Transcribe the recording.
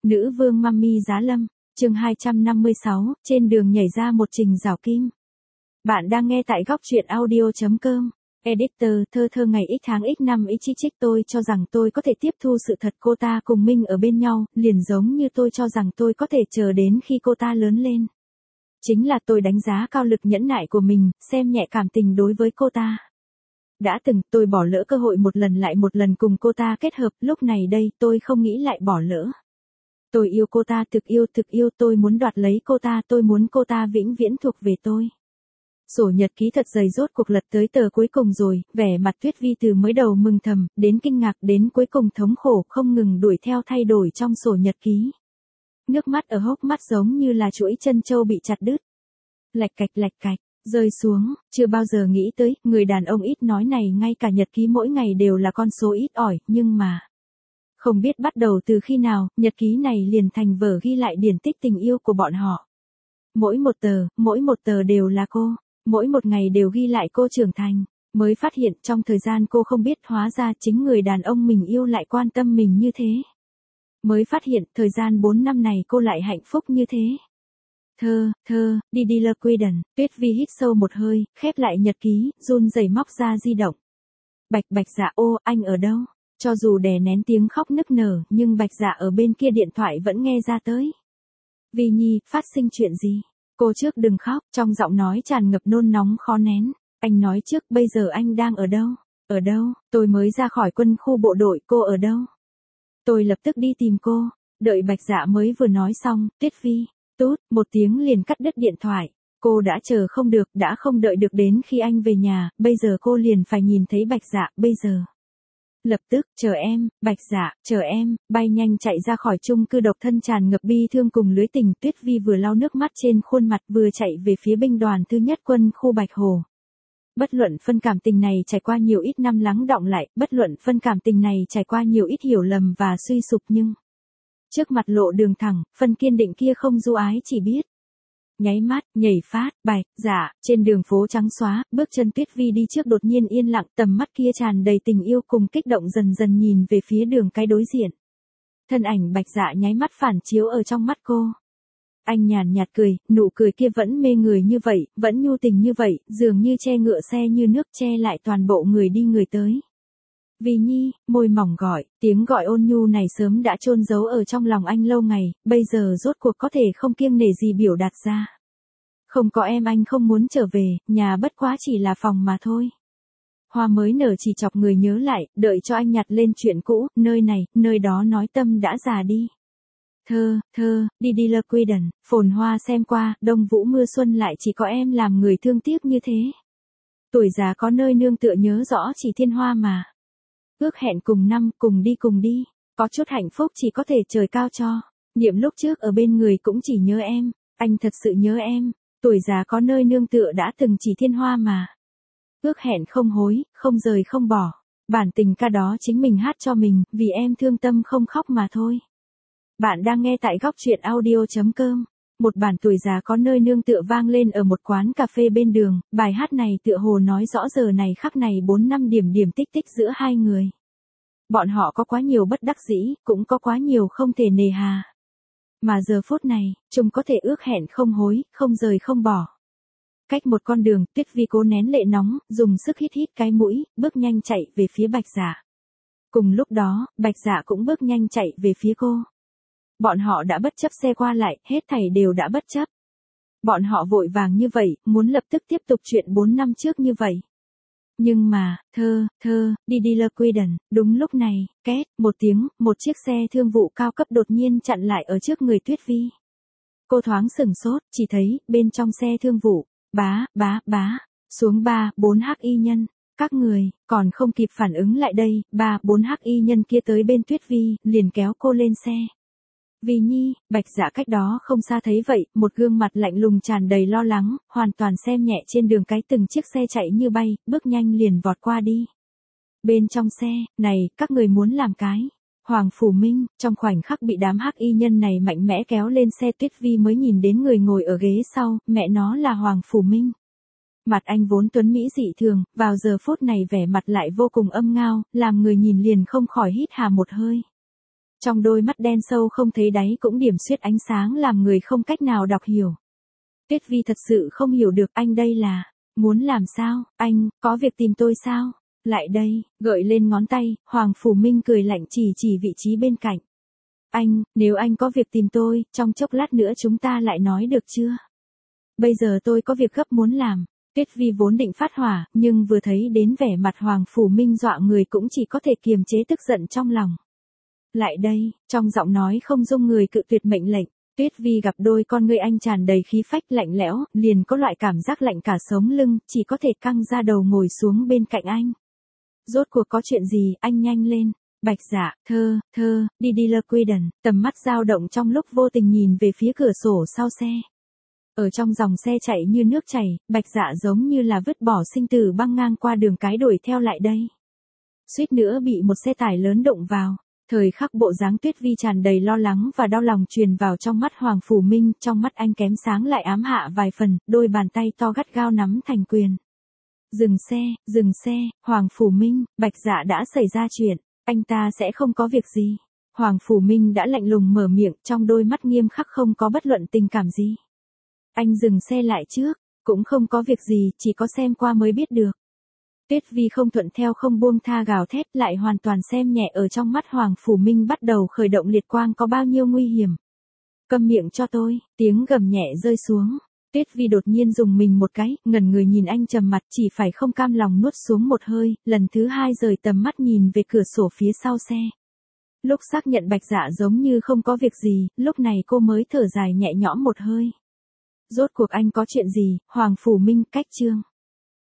Nữ vương Mummy Giá Lâm, chương 256, trên đường nhảy ra một trình rào kim. Bạn đang nghe tại góc truyện audio.com. Editor, thơ ngày x tháng x năm x trích tôi cho rằng tôi có thể tiếp thu sự thật cô ta cùng Minh ở bên nhau, liền giống như tôi cho rằng tôi có thể chờ đến khi cô ta lớn lên. Chính là tôi đánh giá cao lực nhẫn nại của mình, xem nhẹ cảm tình đối với cô ta. Đã từng, tôi bỏ lỡ cơ hội một lần lại một lần cùng cô ta kết hợp, lúc này đây, tôi không nghĩ lại bỏ lỡ. Tôi yêu cô ta thực yêu, tôi muốn đoạt lấy cô ta, tôi muốn cô ta vĩnh viễn thuộc về tôi. Sổ nhật ký thật dày rốt cuộc lật tới tờ cuối cùng rồi, vẻ mặt Tuyết Vi từ mới đầu mừng thầm, đến kinh ngạc đến cuối cùng thống khổ không ngừng đuổi theo thay đổi trong sổ nhật ký. Nước mắt ở hốc mắt giống như là chuỗi chân châu bị chặt đứt. Lạch cạch, rơi xuống, chưa bao giờ nghĩ tới, người đàn ông ít nói này ngay cả nhật ký mỗi ngày đều là con số ít ỏi, nhưng mà... Không biết bắt đầu từ khi nào, nhật ký này liền thành vở ghi lại điển tích tình yêu của bọn họ. Mỗi một tờ đều là cô, mỗi một ngày đều ghi lại cô trưởng thành, mới phát hiện trong thời gian cô không biết hóa ra chính người đàn ông mình yêu lại quan tâm mình như thế. Mới phát hiện thời gian 4 năm này cô lại hạnh phúc như thế. Đi Queden, Tuyết Vi hít sâu một hơi, khép lại nhật ký, run rẩy móc ra di động. Bạch Dạ, ô, anh ở đâu? Cho dù đè nén tiếng khóc nức nở, nhưng Bạch Dạ ở bên kia điện thoại vẫn nghe ra tới. Vi Nhi, phát sinh chuyện gì? Cô trước đừng khóc, trong giọng nói tràn ngập nôn nóng khó nén. Anh nói trước, bây giờ anh đang ở đâu? Ở đâu? Tôi mới ra khỏi quân khu bộ đội, cô ở đâu? Tôi lập tức đi tìm cô. Đợi Bạch Dạ mới vừa nói xong, Tuyết Vi, tút, một tiếng liền cắt đứt điện thoại. Cô đã chờ không được, đã không đợi được đến khi anh về nhà, bây giờ cô liền phải nhìn thấy Bạch Dạ, bây giờ. Lập tức, chờ em, Bạch Dạ, chờ em, bay nhanh chạy ra khỏi chung cư độc thân tràn ngập bi thương cùng lưới tình. Tuyết Vi vừa lau nước mắt trên khuôn mặt vừa chạy về phía binh đoàn thứ nhất quân khu Bạch Hồ. Bất luận phân cảm tình này trải qua nhiều ít năm lắng đọng lại, bất luận phân cảm tình này trải qua nhiều ít hiểu lầm và suy sụp nhưng... Trước mặt lộ đường thẳng, phân kiên định kia không du ái chỉ biết. Nháy mắt, nhảy phát, Bạch Dạ, trên đường phố trắng xóa, bước chân Tuyết Vi đi trước đột nhiên yên lặng, tầm mắt kia tràn đầy tình yêu cùng kích động dần dần nhìn về phía đường cái đối diện. Thân ảnh Bạch Dạ nháy mắt phản chiếu ở trong mắt cô. Anh nhàn nhạt cười, nụ cười kia vẫn mê người như vậy, vẫn nhu tình như vậy, dường như che ngựa xe như nước che lại toàn bộ người đi người tới. Vi Nhi, môi mỏng gọi, tiếng gọi ôn nhu này sớm đã chôn giấu ở trong lòng anh lâu ngày, bây giờ rốt cuộc có thể không kiêng nể gì biểu đạt ra. Không có em anh không muốn trở về, nhà bất quá chỉ là phòng mà thôi. Hoa mới nở chỉ chọc người nhớ lại, đợi cho anh nhặt lên chuyện cũ, nơi này, nơi đó nói tâm đã già đi. Đi Queden, phồn hoa xem qua, đông vũ mưa xuân lại chỉ có em làm người thương tiếc như thế. Tuổi già có nơi nương tựa nhớ rõ chỉ thiên hoa mà. Ước hẹn cùng năm, cùng đi, có chút hạnh phúc chỉ có thể trời cao cho. Niệm lúc trước ở bên người cũng chỉ nhớ em, anh thật sự nhớ em. Tuổi già có nơi nương tựa đã từng chỉ thiên hoa mà. Ước hẹn không hối, không rời không bỏ. Bản tình ca đó chính mình hát cho mình, vì em thương tâm không khóc mà thôi. Bạn đang nghe tại góc truyện audio.com. Một bản tuổi già có nơi nương tựa vang lên ở một quán cà phê bên đường, bài hát này tựa hồ nói rõ giờ này khắc này 4 năm điểm tích tích giữa hai người. Bọn họ có quá nhiều bất đắc dĩ, cũng có quá nhiều không thể nề hà. Mà giờ phút này, chúng có thể ước hẹn không hối, không rời không bỏ. Cách một con đường, Tuyết Vi cố nén lệ nóng, dùng sức hít cái mũi, bước nhanh chạy về phía Bạch Dạ. Cùng lúc đó, Bạch Dạ cũng bước nhanh chạy về phía cô. Bọn họ đã bất chấp xe qua lại, hết thảy đều đã bất chấp. Bọn họ vội vàng như vậy, muốn lập tức tiếp tục chuyện 4 năm trước như vậy. Nhưng mà, đi Queden, đúng lúc này, két, một tiếng, một chiếc xe thương vụ cao cấp đột nhiên chặn lại ở trước người Tuyết Vi. Cô thoáng sửng sốt, chỉ thấy, bên trong xe thương vụ, xuống 3-4 hắc y nhân. Các người, còn không kịp phản ứng lại đây, 3-4 hắc y nhân kia tới bên Tuyết Vi, liền kéo cô lên xe. Vi Nhi, Bạch Dạ cách đó không xa thấy vậy, một gương mặt lạnh lùng tràn đầy lo lắng, hoàn toàn xem nhẹ trên đường cái từng chiếc xe chạy như bay, bước nhanh liền vọt qua đi. Bên trong xe, này, các người muốn làm cái. Hoàng Phủ Minh, trong khoảnh khắc bị đám hắc y nhân này mạnh mẽ kéo lên xe Tuyết Vi mới nhìn đến người ngồi ở ghế sau, mẹ nó là Hoàng Phủ Minh. Mặt anh vốn tuấn mỹ dị thường, vào giờ phút này vẻ mặt lại vô cùng âm ngao, làm người nhìn liền không khỏi hít hà một hơi. Trong đôi mắt đen sâu không thấy đáy cũng điểm xuyết ánh sáng làm người không cách nào đọc hiểu. Tuyết Vi thật sự không hiểu được anh đây là, muốn làm sao, anh, có việc tìm tôi sao? Lại đây, gợi lên ngón tay, Hoàng Phủ Minh cười lạnh chỉ chỉ vị trí bên cạnh. Anh, nếu anh có việc tìm tôi, trong chốc lát nữa chúng ta lại nói được chưa? Bây giờ tôi có việc gấp muốn làm. Tuyết Vi vốn định phát hỏa, nhưng vừa thấy đến vẻ mặt Hoàng Phủ Minh dọa người cũng chỉ có thể kiềm chế tức giận trong lòng. Lại đây, trong giọng nói không dung người cự tuyệt mệnh lệnh. Tuyết Vi gặp đôi con ngươi anh tràn đầy khí phách lạnh lẽo, liền có loại cảm giác lạnh cả sống lưng, chỉ có thể căng ra đầu ngồi xuống bên cạnh anh. Rốt cuộc có chuyện gì, anh nhanh lên. Bạch Dạ, đi Queden, tầm mắt dao động trong lúc vô tình nhìn về phía cửa sổ sau xe. Ở trong dòng xe chạy như nước chảy, Bạch Dạ giống như là vứt bỏ sinh tử băng ngang qua đường cái đuổi theo lại đây. Suýt nữa bị một xe tải lớn đụng vào. Thời khắc bộ dáng Tuyết Vi tràn đầy lo lắng và đau lòng truyền vào trong mắt Hoàng Phủ Minh, trong mắt anh kém sáng lại ám hạ vài phần, đôi bàn tay to gắt gao nắm thành quyền. Dừng xe, Hoàng Phủ Minh, Bạch Dạ đã xảy ra chuyện, anh ta sẽ không có việc gì. Hoàng Phủ Minh đã lạnh lùng mở miệng, trong đôi mắt nghiêm khắc không có bất luận tình cảm gì. Anh dừng xe lại trước, cũng không có việc gì, chỉ có xem qua mới biết được. Tuyết Vi không thuận theo không buông tha gào thét lại hoàn toàn xem nhẹ ở trong mắt Hoàng Phủ Minh bắt đầu khởi động liệt quang có bao nhiêu nguy hiểm. Câm miệng cho tôi, tiếng gầm nhẹ rơi xuống. Tuyết Vi đột nhiên dùng mình một cái, ngẩn người nhìn anh trầm mặt chỉ phải không cam lòng nuốt xuống một hơi, lần thứ hai rời tầm mắt nhìn về cửa sổ phía sau xe. Lúc xác nhận Bạch Dạ giống như không có việc gì, lúc này cô mới thở dài nhẹ nhõm một hơi. Rốt cuộc anh có chuyện gì, Hoàng Phủ Minh cách chương.